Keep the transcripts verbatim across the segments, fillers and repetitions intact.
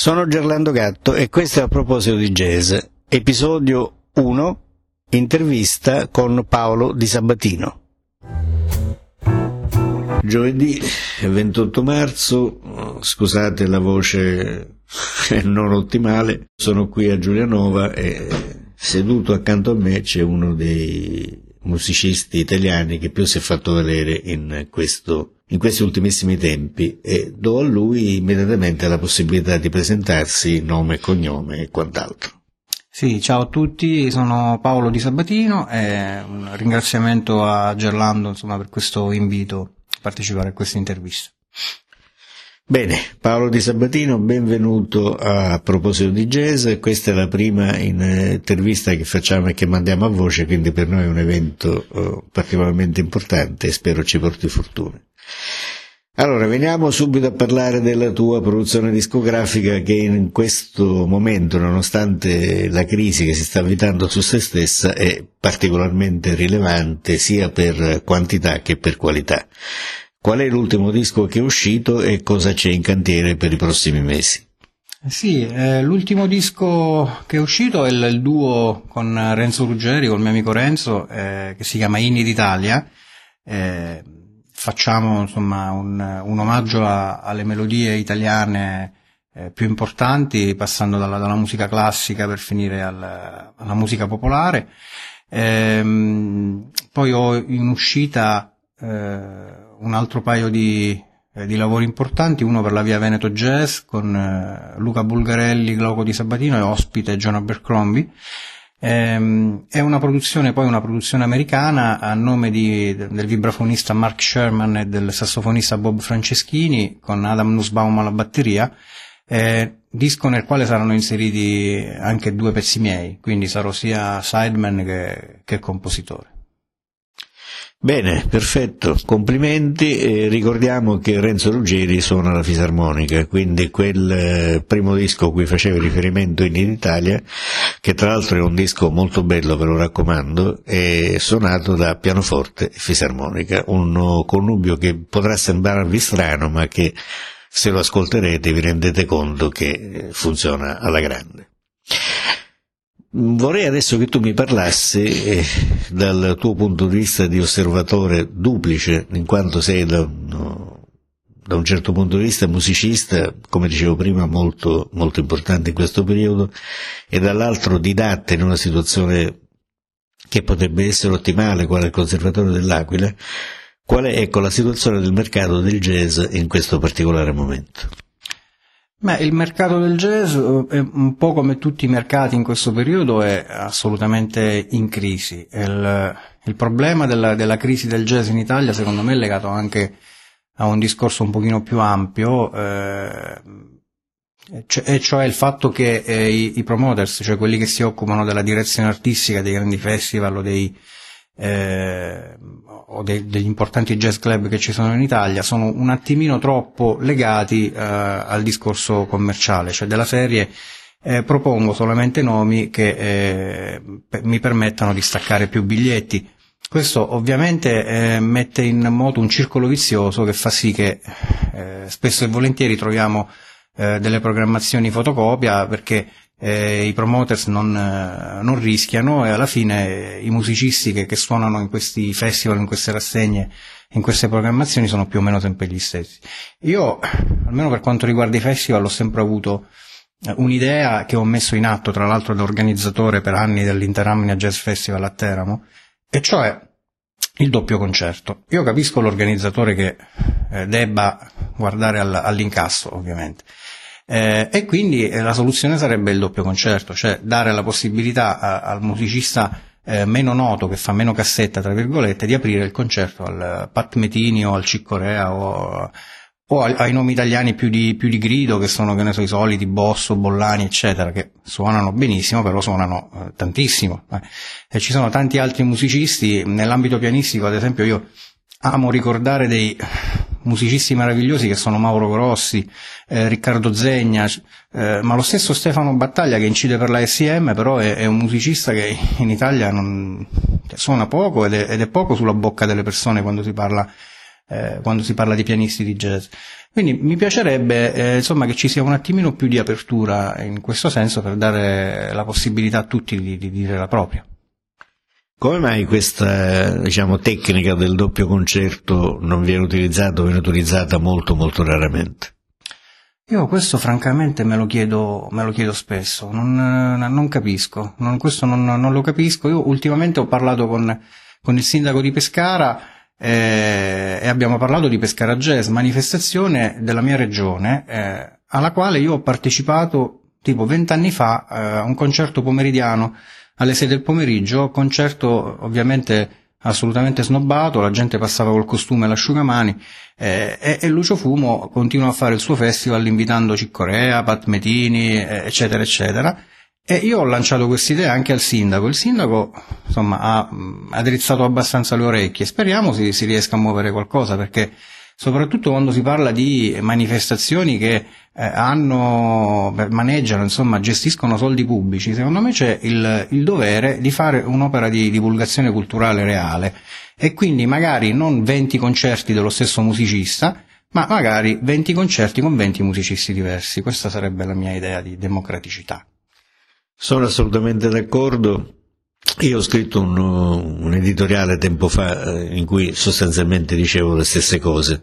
Sono Gerlando Gatto e questo è A Proposito di Jazz, episodio uno, intervista con Paolo Di Sabatino. Giovedì ventotto marzo, scusate la voce non ottimale, sono qui a Giulianova e seduto accanto a me c'è uno dei musicisti italiani che più si è fatto valere in questo in questi ultimissimi tempi, e do a lui immediatamente la possibilità di presentarsi, nome e cognome e quant'altro. Sì, ciao a tutti, sono Paolo Di Sabatino e un ringraziamento a Gerlando, insomma, per questo invito a partecipare a questa intervista. Bene, Paolo Di Sabatino, benvenuto a Proposito di Jazz. Questa è la prima intervista che facciamo e che mandiamo a voce, quindi per noi è un evento uh, particolarmente importante e spero ci porti fortuna. Allora, veniamo subito a parlare della tua produzione discografica, che in questo momento, nonostante la crisi che si sta avvitando su se stessa, è particolarmente rilevante sia per quantità che per qualità. Qual è l'ultimo disco che è uscito e cosa c'è in cantiere per i prossimi mesi? Sì, eh, l'ultimo disco che è uscito è il, il duo con Renzo Ruggeri, con il mio amico Renzo, eh, che si chiama Inni d'Italia. Eh, facciamo insomma un, un omaggio a, alle melodie italiane eh, più importanti, passando dalla, dalla musica classica per finire al, alla musica popolare. Eh, poi ho in uscita eh, un altro paio di, eh, di lavori importanti, uno per la Via Veneto Jazz con eh, Luca Bulgarelli, Glauco Di Sabatino e ospite John Abercrombie. Ehm, è una produzione, poi una produzione americana a nome di, del vibrafonista Mark Sherman e del sassofonista Bob Franceschini, con Adam Nussbaum alla batteria, eh, disco nel quale saranno inseriti anche due pezzi miei, quindi sarò sia sideman che, che compositore. Bene, perfetto, complimenti. Eh, ricordiamo che Renzo Ruggeri suona la fisarmonica, quindi quel eh, primo disco a cui facevo riferimento, in Italia, che tra l'altro è un disco molto bello, ve lo raccomando, è suonato da pianoforte e fisarmonica, un connubio che potrà sembrarvi strano, ma che se lo ascolterete vi rendete conto che funziona alla grande. Vorrei adesso che tu mi parlassi eh, dal tuo punto di vista di osservatore duplice, in quanto sei da, no, da un certo punto di vista musicista, come dicevo prima, molto, molto importante in questo periodo, e dall'altro didatta in una situazione che potrebbe essere ottimale, quale il Conservatorio dell'Aquila. Qual è, ecco, la situazione del mercato del jazz in questo particolare momento? Beh, il mercato del jazz, è un po' come tutti i mercati in questo periodo, è assolutamente in crisi. Il, il problema della, della crisi del jazz in Italia, secondo me, è legato anche a un discorso un pochino più ampio, eh, e cioè il fatto che eh, i, i promoters, cioè quelli che si occupano della direzione artistica dei grandi festival o dei Eh, o de, degli importanti jazz club che ci sono in Italia, sono un attimino troppo legati eh, al discorso commerciale, cioè della serie eh, propongo solamente nomi che eh, pe- mi permettano di staccare più biglietti. Questo ovviamente eh, mette in moto un circolo vizioso che fa sì che eh, spesso e volentieri troviamo eh, delle programmazioni fotocopia, perché Eh, i promoters non, eh, non rischiano, e alla fine eh, i musicisti che, che suonano in questi festival, in queste rassegne, in queste programmazioni sono più o meno sempre gli stessi. Io, almeno per quanto riguarda i festival, ho sempre avuto eh, un'idea che ho messo in atto, tra l'altro da organizzatore per anni dell'Interamnia Jazz Festival a Teramo, e cioè il doppio concerto. Io capisco l'organizzatore che eh, debba guardare all, all'incasso, ovviamente. Eh, e quindi eh, la soluzione sarebbe il doppio concerto, cioè dare la possibilità a, al musicista eh, meno noto, che fa meno cassetta tra virgolette, di aprire il concerto al Pat Metini o al Chick Corea o, o ai, ai nomi italiani più di, più di grido, che sono, che ne so, i soliti Bosso, Bollani eccetera, che suonano benissimo, però suonano eh, tantissimo, eh. E ci sono tanti altri musicisti nell'ambito pianistico. Ad esempio, io amo ricordare dei musicisti meravigliosi che sono Mauro Grossi, eh, Riccardo Zegna, eh, ma lo stesso Stefano Battaglia, che incide per la S I M, però è, è un musicista che in Italia non suona poco ed è, ed è poco sulla bocca delle persone quando si parla eh, quando si parla di pianisti di jazz. Quindi mi piacerebbe eh, insomma che ci sia un attimino più di apertura in questo senso per dare la possibilità a tutti di, di dire la propria. Come mai questa, diciamo, tecnica del doppio concerto non viene utilizzata o viene utilizzata molto molto raramente? Io questo francamente me lo chiedo, me lo chiedo spesso, non, non capisco, non, questo non, non lo capisco. Io ultimamente ho parlato con, con il sindaco di Pescara eh, e abbiamo parlato di Pescara Jazz, manifestazione della mia regione, eh, alla quale io ho partecipato tipo vent'anni fa eh, a un concerto pomeridiano alle sei del pomeriggio, concerto ovviamente assolutamente snobbato, la gente passava col costume e l'asciugamani eh, e, e Lucio Fumo continua a fare il suo festival invitando Chick Corea, Pat Metini, eh, eccetera eccetera, e io ho lanciato quest'idea anche al sindaco. Il sindaco insomma ha, ha drizzato abbastanza le orecchie, speriamo si, si riesca a muovere qualcosa, perché soprattutto quando si parla di manifestazioni che eh, hanno, maneggiano, insomma, gestiscono soldi pubblici, secondo me c'è il, il dovere di fare un'opera di divulgazione culturale reale, e quindi magari non venti concerti dello stesso musicista, ma magari venti concerti con venti musicisti diversi. Questa sarebbe la mia idea di democraticità. Sono assolutamente d'accordo. Io ho scritto un, un editoriale tempo fa in cui sostanzialmente dicevo le stesse cose.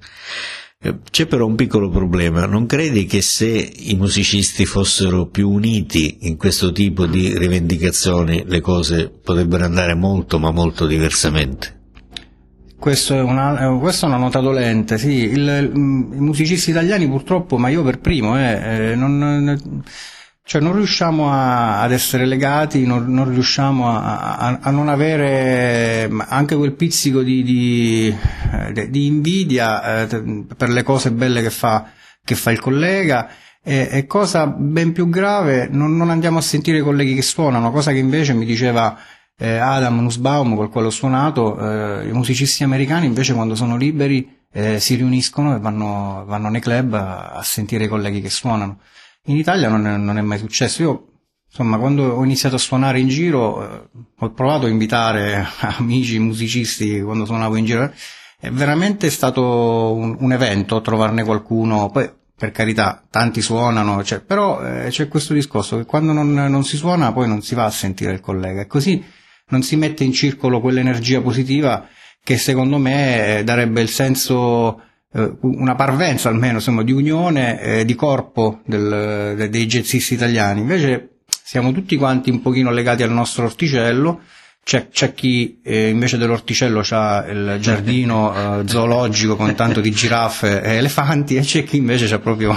C'è però un piccolo problema: non credi che se i musicisti fossero più uniti in questo tipo di rivendicazioni le cose potrebbero andare molto ma molto diversamente? Questo è una, questa è una nota dolente, sì. Il, I musicisti italiani purtroppo, ma io per primo, eh, eh, non... Cioè non riusciamo a, ad essere legati, non, non riusciamo a, a, a non avere anche quel pizzico di, di, di invidia eh, per le cose belle che fa, che fa il collega, e, e cosa ben più grave, non, non andiamo a sentire i colleghi che suonano, cosa che invece mi diceva eh, Adam Nussbaum, col quale ho suonato, eh, i musicisti americani invece quando sono liberi eh, si riuniscono e vanno, vanno nei club a, a sentire i colleghi che suonano. In Italia non è, non è mai successo. Io, insomma, quando ho iniziato a suonare in giro, eh, ho provato a invitare amici musicisti quando suonavo in giro. È veramente stato un, un evento trovarne qualcuno. Poi, per carità, tanti suonano, cioè, però eh, c'è questo discorso che quando non, non si suona poi non si va a sentire il collega, e così non si mette in circolo quell'energia positiva che secondo me eh, darebbe il senso, una parvenza almeno, insomma, di unione, eh, di corpo del, de, dei jazzisti italiani. Invece siamo tutti quanti un pochino legati al nostro orticello. C'è, c'è chi eh, invece dell'orticello c'ha il giardino eh, zoologico con tanto di giraffe e elefanti, e c'è chi invece c'ha proprio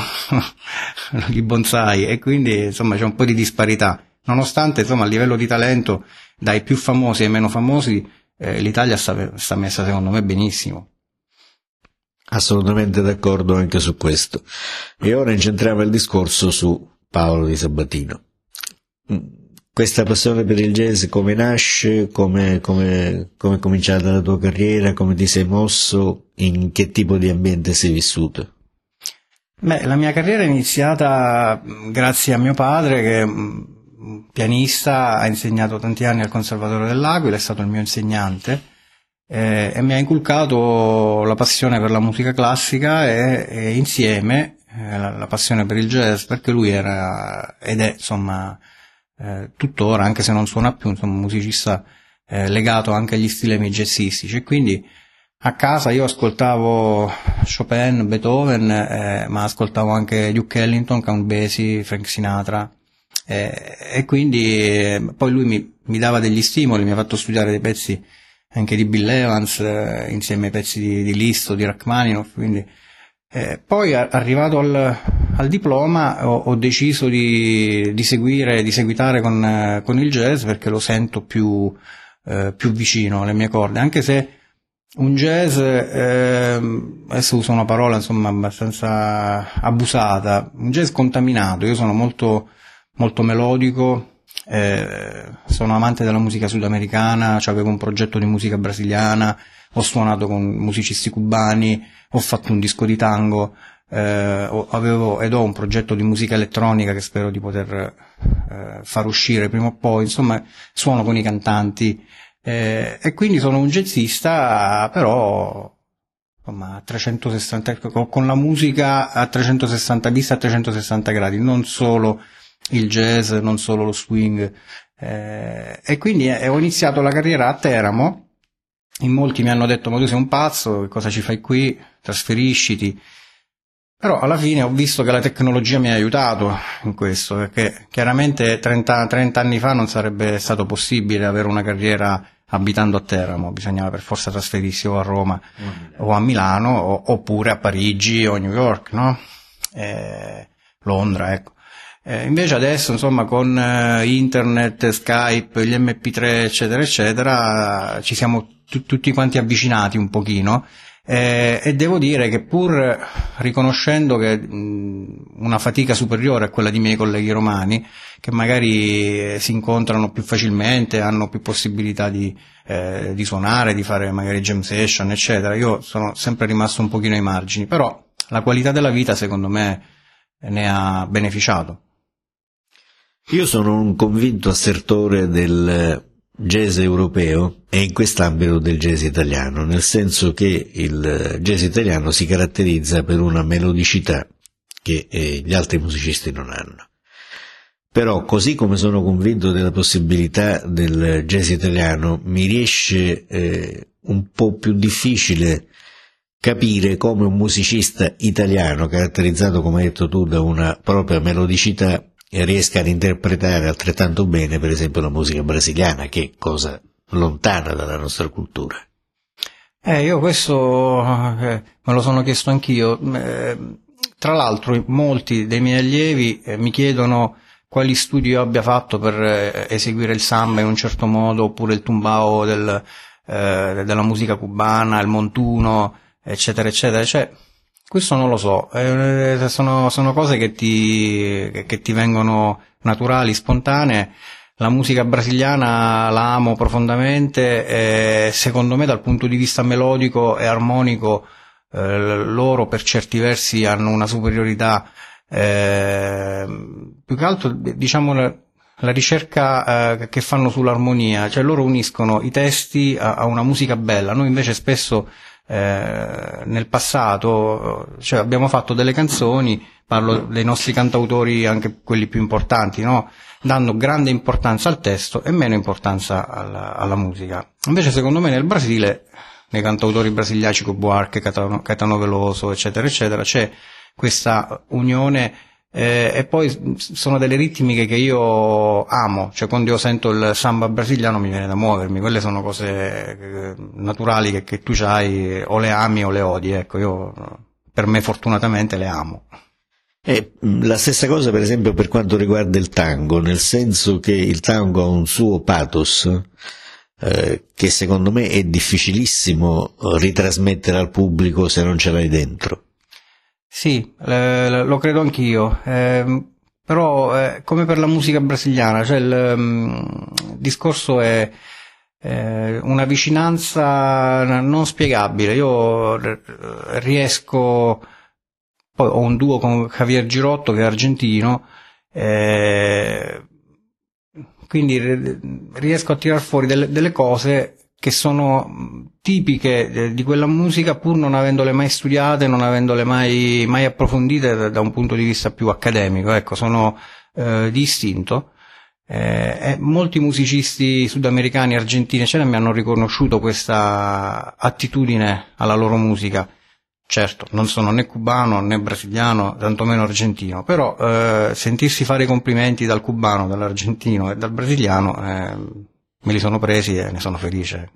i bonsai, e quindi insomma c'è un po' di disparità, nonostante insomma a livello di talento dai più famosi ai meno famosi eh, l'Italia sta, sta messa secondo me benissimo. Assolutamente d'accordo anche su questo. E ora incentriamo il discorso su Paolo Di Sabatino. Questa passione per il jazz come nasce, come, come, come è cominciata la tua carriera, come ti sei mosso, in che tipo di ambiente sei vissuto? Beh, la mia carriera è iniziata grazie a mio padre, che è un pianista, ha insegnato tanti anni al Conservatorio dell'Aquila, è stato il mio insegnante. Eh, e mi ha inculcato la passione per la musica classica e, e insieme eh, la, la passione per il jazz, perché lui era ed è insomma eh, tuttora, anche se non suona più, insomma un musicista eh, legato anche agli stilemi jazzistici, e quindi a casa io ascoltavo Chopin, Beethoven, eh, ma ascoltavo anche Duke Ellington, Count Basie, Frank Sinatra, eh, e quindi eh, poi lui mi, mi dava degli stimoli, mi ha fatto studiare dei pezzi anche di Bill Evans, eh, insieme ai pezzi di, di Liszt o di Rachmaninoff, quindi eh, poi arrivato al, al diploma ho, ho deciso di, di seguire, di seguitare con, eh, con il jazz, perché lo sento più, eh, più vicino alle mie corde, anche se un jazz, eh, adesso uso una parola insomma abbastanza abusata, un jazz contaminato. Io sono molto, molto melodico. Eh, sono amante della musica sudamericana, cioè avevo un progetto di musica brasiliana, ho suonato con musicisti cubani, ho fatto un disco di tango, eh, avevo ed ho un progetto di musica elettronica che spero di poter eh, far uscire prima o poi, insomma suono con i cantanti, eh, e quindi sono un jazzista, però insomma, a trecentosessanta, con la musica a trecentosessanta, vista a trecentosessanta gradi, non solo il jazz, non solo lo swing, eh, e quindi eh, ho iniziato la carriera a Teramo. In molti mi hanno detto: ma tu sei un pazzo, che cosa ci fai qui, trasferisciti. Però alla fine ho visto che la tecnologia mi ha aiutato in questo, perché chiaramente trenta, trenta anni fa non sarebbe stato possibile avere una carriera abitando a Teramo, bisognava per forza trasferirsi o a Roma o a Milano o, oppure a Parigi o a New York, no? Eh, Londra, ecco. Eh, invece adesso, insomma, con eh, internet, Skype, gli M P tre, eccetera, eccetera, ci siamo t- tutti quanti avvicinati un pochino. Eh, e devo dire che, pur riconoscendo che mh, una fatica superiore a quella di miei colleghi romani, che magari eh, si incontrano più facilmente, hanno più possibilità di, eh, di suonare, di fare magari jam session, eccetera, io sono sempre rimasto un pochino ai margini, però la qualità della vita secondo me ne ha beneficiato. Io sono un convinto assertore del jazz europeo e in quest'ambito del jazz italiano, nel senso che il jazz italiano si caratterizza per una melodicità che eh, gli altri musicisti non hanno. Però, così come sono convinto della possibilità del jazz italiano, mi riesce eh, un po' più difficile capire come un musicista italiano, caratterizzato, come hai detto tu, da una propria melodicità, riesca ad interpretare altrettanto bene, per esempio, la musica brasiliana, che è cosa lontana dalla nostra cultura. Eh, io questo eh, me lo sono chiesto anch'io. Eh, tra l'altro, molti dei miei allievi eh, mi chiedono quali studi io abbia fatto per eh, eseguire il samba in un certo modo, oppure il tumbao del, eh, della musica cubana, il montuno, eccetera, eccetera. Cioè, questo non lo so, eh, sono, sono cose che ti, che ti vengono naturali, spontanee. La musica brasiliana la amo profondamente e secondo me dal punto di vista melodico e armonico eh, loro per certi versi hanno una superiorità, eh, più che altro diciamo la, la ricerca eh, che fanno sull'armonia, cioè loro uniscono i testi a, a una musica bella. Noi invece spesso Eh, nel passato, cioè abbiamo fatto delle canzoni, parlo dei nostri cantautori, anche quelli più importanti, no? Dando grande importanza al testo e meno importanza alla, alla musica. Invece secondo me nel Brasile, nei cantautori brasiliani, Chico Buarque, Caetano, Caetano Veloso, eccetera, eccetera, c'è questa unione. Eh, e poi sono delle ritmiche che io amo, cioè quando io sento il samba brasiliano mi viene da muovermi, quelle sono cose eh, naturali che, che tu c'hai, o le ami o le odi, ecco, io per me fortunatamente le amo. E la stessa cosa per esempio per quanto riguarda il tango, nel senso che il tango ha un suo pathos eh, che secondo me è difficilissimo ritrasmettere al pubblico se non ce l'hai dentro. Sì, eh, lo credo anch'io, eh, però eh, come per la musica brasiliana, cioè il um, discorso è eh, una vicinanza non spiegabile. Io riesco, poi ho un duo con Javier Girotto che è argentino, eh, quindi riesco a tirar fuori delle, delle cose che sono tipiche di quella musica, pur non avendole mai studiate, non avendole mai, mai approfondite da un punto di vista più accademico. Ecco, sono eh, di istinto. Eh, e molti musicisti sudamericani, argentini, eccetera, mi hanno riconosciuto questa attitudine alla loro musica. Certo, non sono né cubano né brasiliano, tantomeno argentino, però eh, sentirsi fare i complimenti dal cubano, dall'argentino e dal brasiliano eh, me li sono presi e ne sono felice.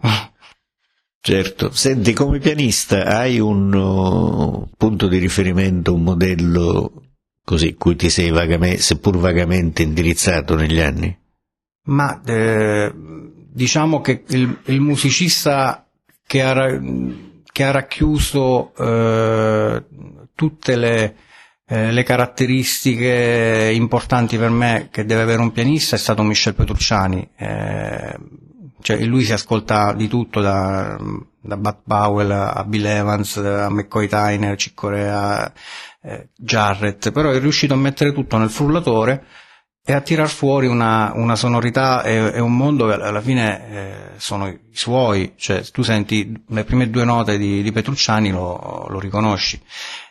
Certo. Senti, come pianista hai un uh, punto di riferimento, un modello così cui ti sei vagamente, seppur vagamente indirizzato negli anni? Ma eh, diciamo che il, il musicista che ha, che ha racchiuso eh, tutte le Eh, le caratteristiche importanti per me che deve avere un pianista è stato Michel Petrucciani. Eh, cioè lui si ascolta di tutto, da, da Bud Powell a Bill Evans, a McCoy Tyner, Chick Corea, eh, Jarrett, però è riuscito a mettere tutto nel frullatore e a tirar fuori una, una sonorità e, e un mondo che alla fine eh, sono i suoi, cioè tu senti le prime due note di, di Petrucciani lo, lo riconosci.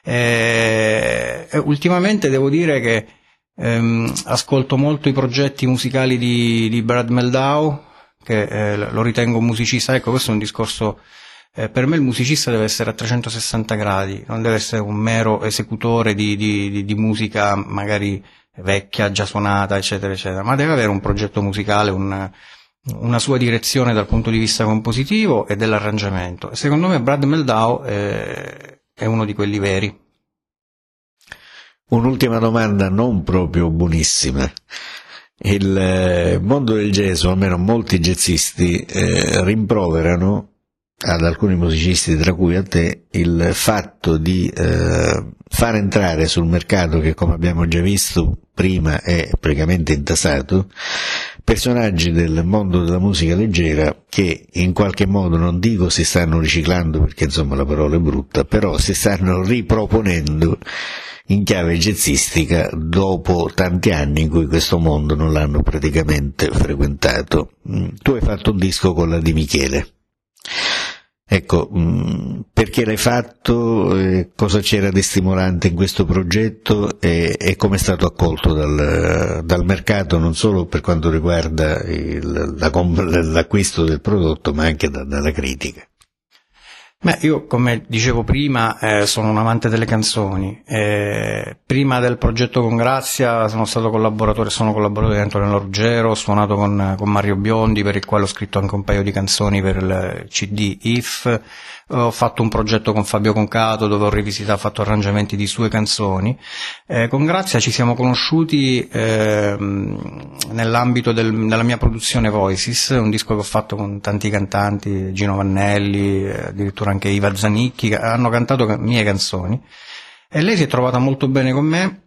E, e ultimamente devo dire che ehm, ascolto molto i progetti musicali di, di Brad Meldau, che eh, lo ritengo un musicista. Ecco, questo è un discorso, eh, per me il musicista deve essere a trecentosessanta gradi, non deve essere un mero esecutore di, di, di, di musica magari vecchia, già suonata, eccetera, eccetera, ma deve avere un progetto musicale, un, una sua direzione dal punto di vista compositivo e dell'arrangiamento. E secondo me Brad Meldau è, è uno di quelli veri. Un'ultima domanda non proprio buonissima. Il mondo del jazz, o almeno molti jazzisti, eh, rimproverano ad alcuni musicisti, tra cui a te, il fatto di eh, far entrare sul mercato, che come abbiamo già visto prima è praticamente intasato, personaggi del mondo della musica leggera che in qualche modo, non dico si stanno riciclando perché insomma la parola è brutta, però si stanno riproponendo in chiave jazzistica dopo tanti anni in cui questo mondo non l'hanno praticamente frequentato. Tu hai fatto un disco con la Di Michele. Ecco, perché l'hai fatto, eh, cosa c'era di stimolante in questo progetto e, e come è stato accolto dal, dal mercato, non solo per quanto riguarda il, la, l'acquisto del prodotto, ma anche da, dalla critica? Beh, io come dicevo prima eh, sono un amante delle canzoni. Eh, prima del progetto con Grazia sono stato collaboratore, sono collaboratore di Antonello Ruggero, ho suonato con, con Mario Biondi, per il quale ho scritto anche un paio di canzoni per il C D If. Ho fatto un progetto con Fabio Concato dove ho rivisitato, ho fatto arrangiamenti di sue canzoni. Eh, con Grazia ci siamo conosciuti eh, nell'ambito del, della mia produzione Voices, un disco che ho fatto con tanti cantanti, Gino Vannelli, addirittura anche Iva Zanicchi, che hanno cantato mie canzoni, e lei si è trovata molto bene con me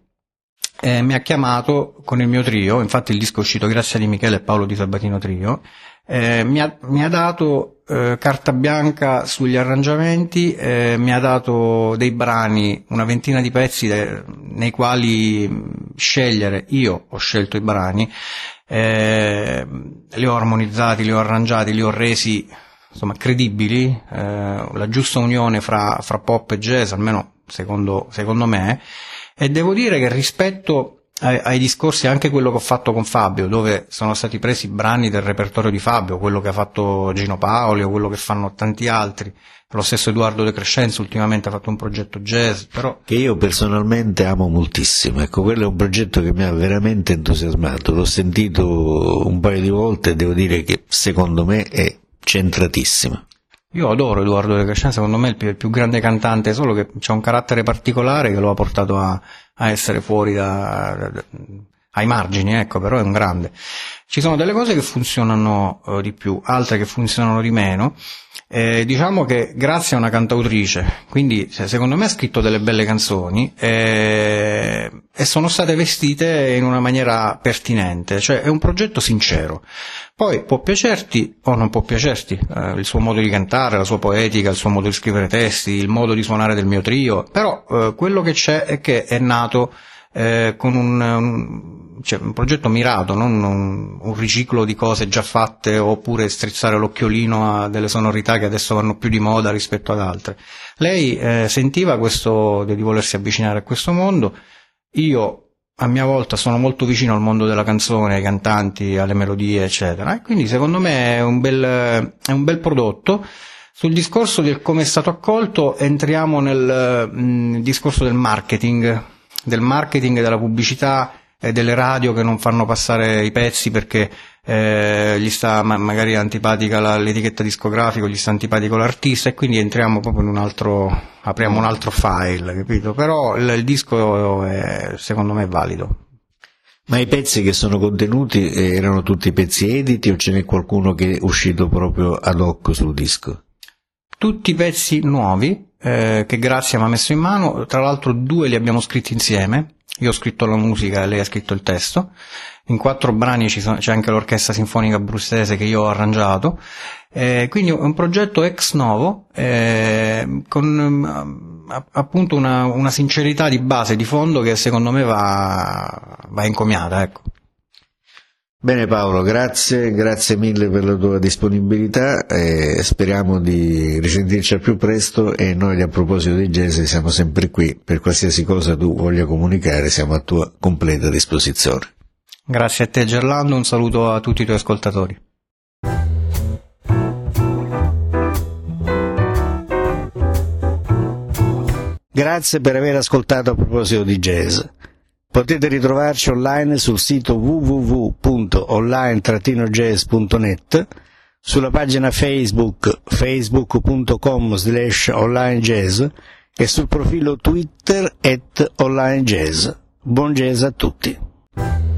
e mi ha chiamato con il mio trio. Infatti il disco è uscito grazie a Di Michele e Paolo Di Sabatino Trio. Eh, mi, ha, mi ha dato eh, carta bianca sugli arrangiamenti, eh, mi ha dato dei brani, una ventina di pezzi de, nei quali scegliere. Io ho scelto i brani, eh, li ho armonizzati, li ho arrangiati, li ho resi insomma credibili, eh, la giusta unione fra, fra pop e jazz, almeno secondo, secondo me. E devo dire che rispetto ai, ai discorsi, anche quello che ho fatto con Fabio, dove sono stati presi brani del repertorio di Fabio, quello che ha fatto Gino Paoli o quello che fanno tanti altri, lo stesso Edoardo De Crescenzo ultimamente ha fatto un progetto jazz, però che io personalmente amo moltissimo. Ecco, quello è un progetto che mi ha veramente entusiasmato, l'ho sentito un paio di volte e devo dire che secondo me è centratissima. Io adoro Edoardo De Crescenzo, secondo me è il più, il più grande cantante, solo che c'ha un carattere particolare che lo ha portato a, a essere fuori da, da, ai margini, ecco, però è un grande. Ci sono delle cose che funzionano uh, di più, altre che funzionano di meno. Eh, diciamo che Grazia è una cantautrice, quindi secondo me ha scritto delle belle canzoni eh, e sono state vestite in una maniera pertinente, cioè è un progetto sincero. Poi può piacerti o non può piacerti eh, il suo modo di cantare, la sua poetica, il suo modo di scrivere testi, il modo di suonare del mio trio, però eh, quello che c'è è che è nato eh, con un, un cioè un progetto mirato, non un, un riciclo di cose già fatte oppure strizzare l'occhiolino a delle sonorità che adesso vanno più di moda rispetto ad altre. Lei eh, sentiva questo di volersi avvicinare a questo mondo. Io a mia volta sono molto vicino al mondo della canzone, ai cantanti, alle melodie, eccetera, e quindi secondo me è un bel, è un bel prodotto. Sul discorso del come è stato accolto entriamo nel mh, discorso del marketing, del marketing e della pubblicità e delle radio che non fanno passare i pezzi perché eh, gli sta ma- magari antipatica la, l'etichetta discografica, gli sta antipatico l'artista, e quindi entriamo proprio in un altro, apriamo un altro file, capito? Però il, il disco è, secondo me è valido. Ma i pezzi che sono contenuti erano tutti pezzi editi o ce n'è qualcuno che è uscito proprio ad hoc sul disco? Tutti pezzi nuovi eh, che Grazia mi ha messo in mano, tra l'altro due li abbiamo scritti insieme. Io ho scritto la musica e lei ha scritto il testo. In quattro brani ci sono, c'è anche l'orchestra sinfonica abruzzese che io ho arrangiato. Eh, quindi è un progetto ex novo, eh, con eh, appunto una, una sincerità di base, di fondo, che secondo me va, va encomiata, ecco. Bene Paolo, grazie, grazie mille per la tua disponibilità e speriamo di risentirci al più presto, e noi a proposito di Gese siamo sempre qui, per qualsiasi cosa tu voglia comunicare siamo a tua completa disposizione. Grazie a te Gerlando, un saluto a tutti i tuoi ascoltatori. Grazie per aver ascoltato A proposito di jazz. Potete ritrovarci online sul sito w w w punto online trattino jazz punto net, sulla pagina Facebook facebook punto com slash online jazz e sul profilo Twitter at online jazz. Buon jazz a tutti!